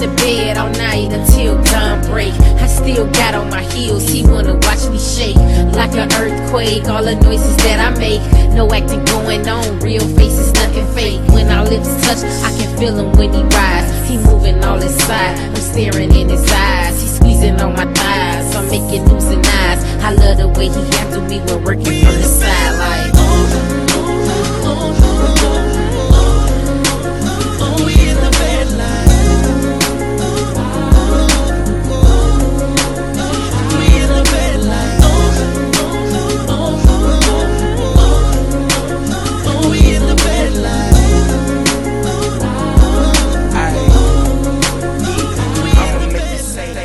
the bed all night until dawn break. I still got on my heels, he wanna watch me shake like an earthquake. All the noises that I make, no acting going on, real faces, nothing fake. When our lips touch, I can feel him when he rise. He moving all inside, I'm staring in his eyes. He squeezing on my thighs, I'm making moves and eyes. I love the way he handle me when working from the side, like